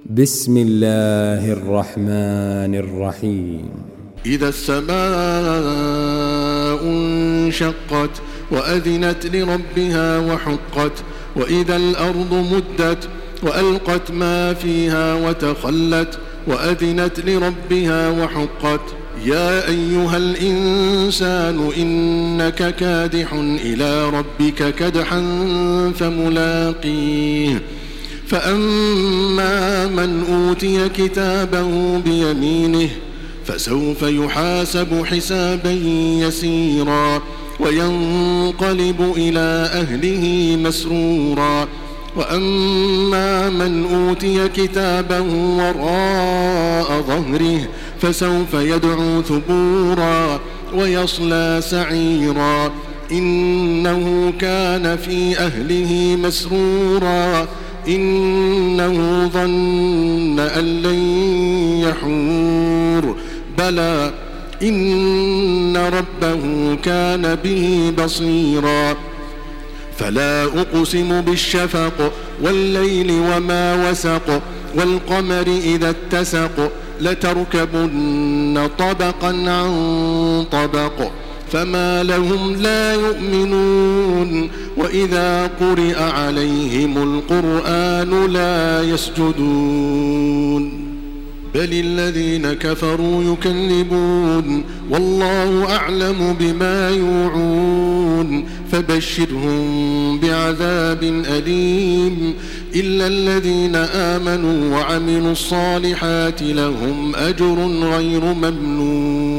بسم الله الرحمن الرحيم. إذا السماء انشقت وأذنت لربها وحقت وإذا الأرض مدت وألقت ما فيها وتخلت وأذنت لربها وحقت يا أيها الإنسان إنك كادح إلى ربك كدحا فملاقيه فأما من أوتي كتابه بيمينه فسوف يحاسب حسابا يسيرا وينقلب إلى أهله مسرورا وأما من أوتي كتابه وراء ظهره فسوف يدعو ثبورا ويصلى سعيرا إنه كان في أهله مسرورا إنه ظن أن لن يحور بلى إن ربه كان به بصيرا فلا أقسم بالشفق والليل وما وسق والقمر إذا اتسق لتركبن طبقا عن طبق فما لهم لا يؤمنون وإذا قرئ عليهم القرآن لا يسجدون بل الذين كفروا يكذبون والله أعلم بما يوعون فبشرهم بعذاب أليم إلا الذين آمنوا وعملوا الصالحات لهم أجر غير ممنون.